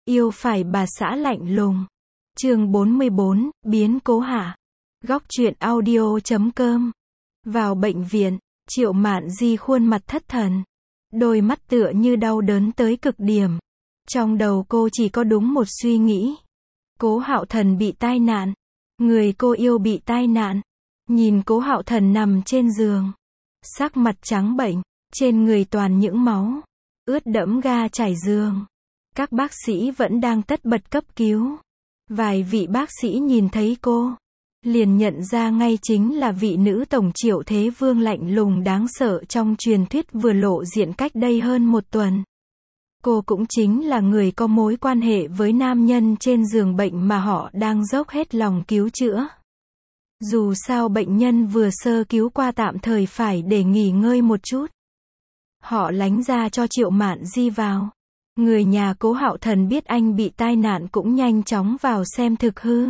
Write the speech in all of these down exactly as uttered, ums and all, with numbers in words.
Yêu phải bà xã lạnh lùng. Chương bốn mươi bốn, biến cố hạ. Góc truyện audio chấm com. Vào bệnh viện, Triệu Mạn Di khuôn mặt thất thần. Đôi mắt tựa như đau đớn tới cực điểm. Trong đầu cô chỉ có đúng một suy nghĩ. Cố Hạo Thần bị tai nạn. Người cô yêu bị tai nạn. Nhìn Cố Hạo Thần nằm trên giường. Sắc mặt trắng bệch, trên người toàn những máu. Ướt đẫm ga trải giường. Các bác sĩ vẫn đang tất bật cấp cứu. Vài vị bác sĩ nhìn thấy cô, liền nhận ra ngay chính là vị nữ tổng Triệu Thế Vương lạnh lùng đáng sợ trong truyền thuyết vừa lộ diện cách đây hơn một tuần. Cô cũng chính là người có mối quan hệ với nam nhân trên giường bệnh mà họ đang dốc hết lòng cứu chữa. Dù sao bệnh nhân vừa sơ cứu qua tạm thời phải để nghỉ ngơi một chút. Họ lánh ra cho Triệu Mạn Di vào. Người nhà Cố Hạo Thần biết anh bị tai nạn cũng nhanh chóng vào xem thực hư.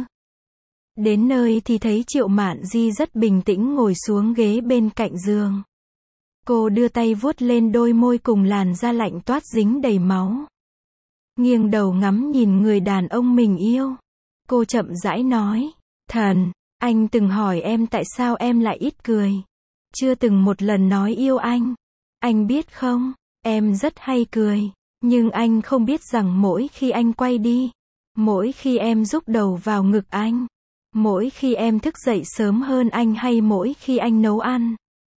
Đến nơi thì thấy Triệu Mạn Di rất bình tĩnh ngồi xuống ghế bên cạnh giường. Cô đưa tay vuốt lên đôi môi cùng làn da lạnh toát dính đầy máu. Nghiêng đầu ngắm nhìn người đàn ông mình yêu. Cô chậm rãi nói, Thần, anh từng hỏi em tại sao em lại ít cười. Chưa từng một lần nói yêu anh. Anh biết không, em rất hay cười. Nhưng anh không biết rằng mỗi khi anh quay đi, mỗi khi em rúc đầu vào ngực anh, mỗi khi em thức dậy sớm hơn anh hay mỗi khi anh nấu ăn,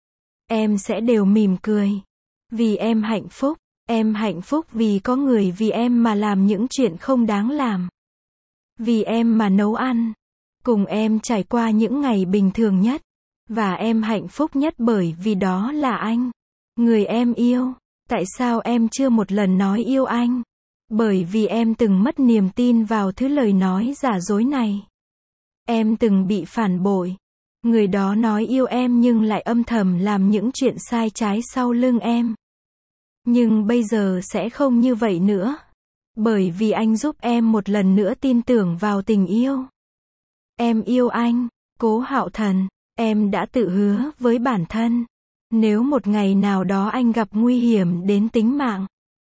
em sẽ đều mỉm cười. Vì em hạnh phúc, em hạnh phúc vì có người vì em mà làm những chuyện không đáng làm. Vì em mà nấu ăn, cùng em trải qua những ngày bình thường nhất. Và em hạnh phúc nhất bởi vì đó là anh, người em yêu. Tại sao em chưa một lần nói yêu anh? Bởi vì em từng mất niềm tin vào thứ lời nói giả dối này. Em từng bị phản bội. Người đó nói yêu em nhưng lại âm thầm làm những chuyện sai trái sau lưng em. Nhưng bây giờ sẽ không như vậy nữa. Bởi vì anh giúp em một lần nữa tin tưởng vào tình yêu. Em yêu anh, Cố Hạo Thần. Em đã tự hứa với bản thân. Nếu một ngày nào đó anh gặp nguy hiểm đến tính mạng,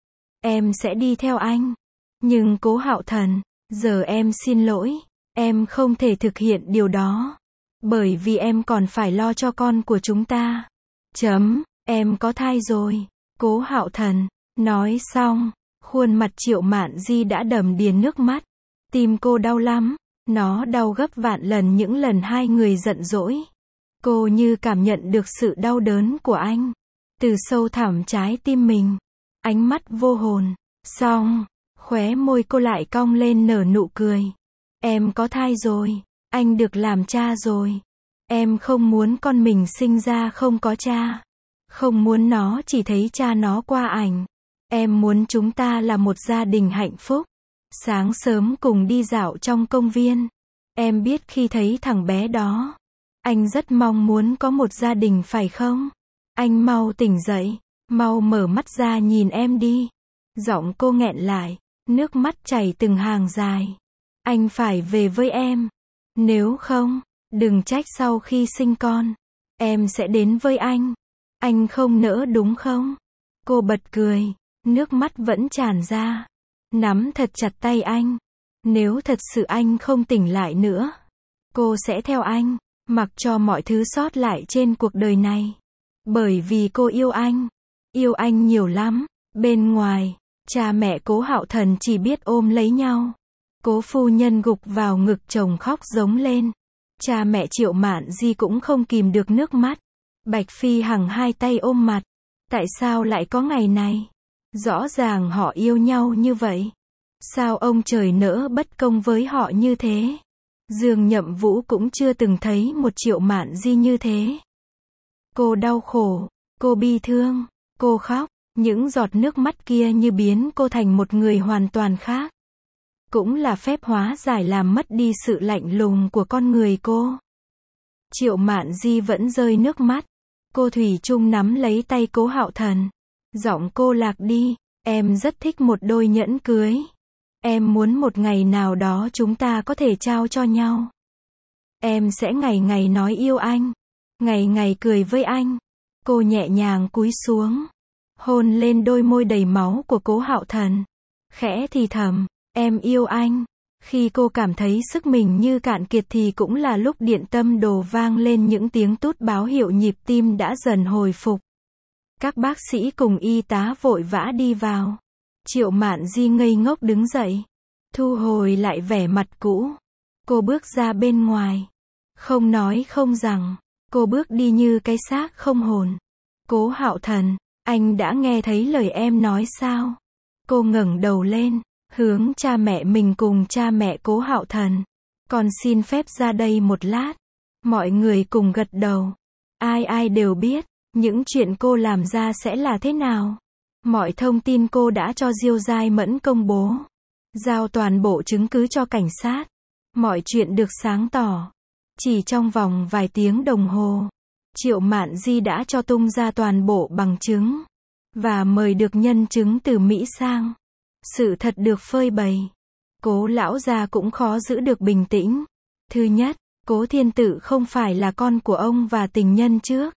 em sẽ đi theo anh. Nhưng Cố Hạo Thần, giờ em xin lỗi, em không thể thực hiện điều đó. Bởi vì em còn phải lo cho con của chúng ta. Chấm, em có thai rồi. Cố Hạo Thần, nói xong, khuôn mặt Triệu Mạn Di đã đầm đìa nước mắt. Tim cô đau lắm, nó đau gấp vạn lần những lần hai người giận dỗi. Cô như cảm nhận được sự đau đớn của anh. Từ sâu thẳm trái tim mình. Ánh mắt vô hồn. Xong, khóe môi cô lại cong lên nở nụ cười. Em có thai rồi. Anh được làm cha rồi. Em không muốn con mình sinh ra không có cha. Không muốn nó chỉ thấy cha nó qua ảnh. Em muốn chúng ta là một gia đình hạnh phúc. Sáng sớm cùng đi dạo trong công viên. Em biết khi thấy thằng bé đó, anh rất mong muốn có một gia đình phải không? Anh mau tỉnh dậy, mau mở mắt ra nhìn em đi. Giọng cô nghẹn lại, nước mắt chảy từng hàng dài. Anh phải về với em. Nếu không, đừng trách sau khi sinh con, em sẽ đến với anh. Anh không nỡ đúng không? Cô bật cười, nước mắt vẫn tràn ra. Nắm thật chặt tay anh. Nếu thật sự anh không tỉnh lại nữa, cô sẽ theo anh. Mặc cho mọi thứ sót lại trên cuộc đời này. Bởi vì cô yêu anh. Yêu anh nhiều lắm. Bên ngoài, cha mẹ Cố Hạo Thần chỉ biết ôm lấy nhau. Cố phu nhân gục vào ngực chồng khóc giống lên. Cha mẹ Triệu Mạn Di cũng không kìm được nước mắt. Bạch Phi Hằng hai tay ôm mặt. Tại sao lại có ngày này? Rõ ràng họ yêu nhau như vậy. Sao ông trời nỡ bất công với họ như thế? Dương Nhậm Vũ cũng chưa từng thấy một Triệu Mạn Di như thế. Cô đau khổ, cô bi thương, cô khóc, những giọt nước mắt kia như biến cô thành một người hoàn toàn khác. Cũng là phép hóa giải làm mất đi sự lạnh lùng của con người cô. Triệu Mạn Di vẫn rơi nước mắt. Cô thủy chung nắm lấy tay Cố Hạo Thần. Giọng cô lạc đi, em rất thích một đôi nhẫn cưới. Em muốn một ngày nào đó chúng ta có thể trao cho nhau. Em sẽ ngày ngày nói yêu anh. Ngày ngày cười với anh. Cô nhẹ nhàng cúi xuống. Hôn lên đôi môi đầy máu của Cố Hạo Thần. Khẽ thì thầm, Em yêu anh. Khi cô cảm thấy sức mình như cạn kiệt thì cũng là lúc điện tâm đồ vang lên những tiếng tút báo hiệu nhịp tim đã dần hồi phục. Các bác sĩ cùng y tá vội vã đi vào. Triệu Mạn Di ngây ngốc đứng dậy. Thu hồi lại vẻ mặt cũ. Cô bước ra bên ngoài. Không nói không rằng. Cô bước đi như cái xác không hồn. Cố Hạo Thần, anh đã nghe thấy lời em nói sao? Cô ngẩng đầu lên, hướng cha mẹ mình cùng cha mẹ Cố Hạo Thần. Con xin phép ra đây một lát. Mọi người cùng gật đầu. Ai ai đều biết, những chuyện cô làm ra sẽ là thế nào. Mọi thông tin cô đã cho Diêu Giai Mẫn công bố. Giao toàn bộ chứng cứ cho cảnh sát. Mọi chuyện được sáng tỏ. Chỉ trong vòng vài tiếng đồng hồ, Triệu Mạn Di đã cho tung ra toàn bộ bằng chứng. Và mời được nhân chứng từ Mỹ sang. Sự thật được phơi bày. Cố lão gia cũng khó giữ được bình tĩnh. Thứ nhất, Cố Thiên Tự không phải là con của ông và tình nhân trước.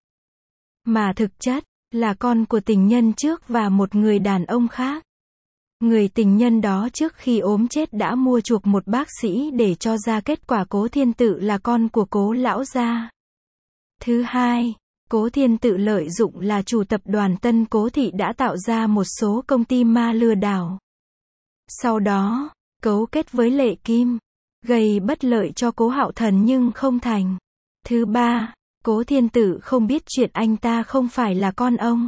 Mà thực chất, là con của tình nhân trước và một người đàn ông khác. Người tình nhân đó trước khi ốm chết đã mua chuộc một bác sĩ để cho ra kết quả Cố Thiên Tự là con của Cố lão gia. Thứ hai, Cố Thiên Tự lợi dụng là chủ tập đoàn Tân Cố Thị đã tạo ra một số công ty ma lừa đảo. Sau đó, cấu kết với Lệ Kim, gây bất lợi cho Cố Hạo Thần nhưng không thành. Thứ ba, Cố Thiên Tự không biết chuyện anh ta không phải là con ông.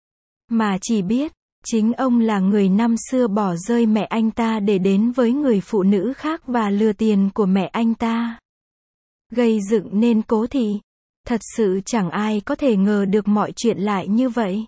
Mà chỉ biết, chính ông là người năm xưa bỏ rơi mẹ anh ta để đến với người phụ nữ khác và lừa tiền của mẹ anh ta. Gây dựng nên Cố Thị. Thật sự chẳng ai có thể ngờ được mọi chuyện lại như vậy.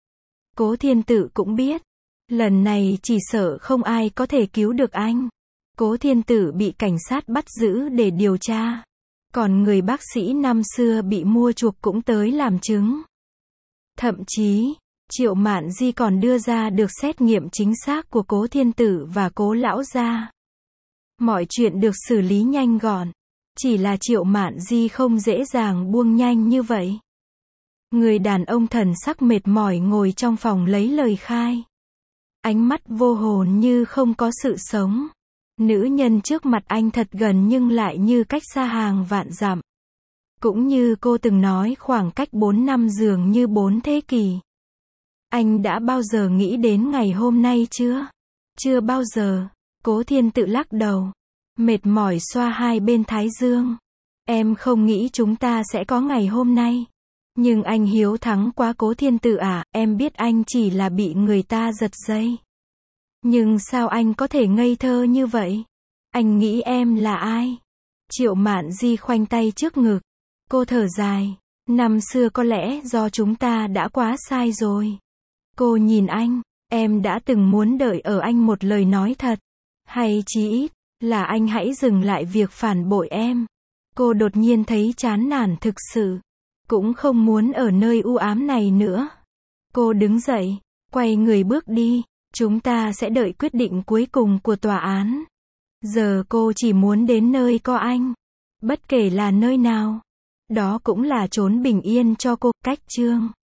Cố Thiên Tự cũng biết, lần này chỉ sợ không ai có thể cứu được anh. Cố Thiên Tự bị cảnh sát bắt giữ để điều tra. Còn người bác sĩ năm xưa bị mua chuộc cũng tới làm chứng. Thậm chí, Triệu Mạn Di còn đưa ra được xét nghiệm chính xác của Cố Thiên Tự và Cố lão gia. Mọi chuyện được xử lý nhanh gọn. Chỉ là Triệu Mạn Di không dễ dàng buông nhanh như vậy. Người đàn ông thần sắc mệt mỏi ngồi trong phòng lấy lời khai. Ánh mắt vô hồn như không có sự sống. Nữ nhân trước mặt anh thật gần nhưng lại như cách xa hàng vạn dặm. Cũng như cô từng nói khoảng cách bốn năm dường như bốn thế kỷ. Anh đã bao giờ nghĩ đến ngày hôm nay chưa? Chưa bao giờ. Cố Thiên Tự lắc đầu. Mệt mỏi xoa hai bên thái dương. Em không nghĩ chúng ta sẽ có ngày hôm nay. Nhưng anh hiếu thắng quá Cố Thiên Tự à, em biết anh chỉ là bị người ta giật dây. Nhưng sao anh có thể ngây thơ như vậy? Anh nghĩ em là ai? Triệu Mạn Di khoanh tay trước ngực. Cô thở dài. Năm xưa có lẽ do chúng ta đã quá sai rồi. Cô nhìn anh. Em đã từng muốn đợi ở anh một lời nói thật. Hay chí ít là anh hãy dừng lại việc phản bội em. Cô đột nhiên thấy chán nản thực sự. Cũng không muốn ở nơi u ám này nữa. Cô đứng dậy, quay người bước đi. Chúng ta sẽ đợi quyết định cuối cùng của tòa án. Giờ cô chỉ muốn đến nơi có anh. Bất kể là nơi nào. Đó cũng là chốn bình yên cho cô. Cách chương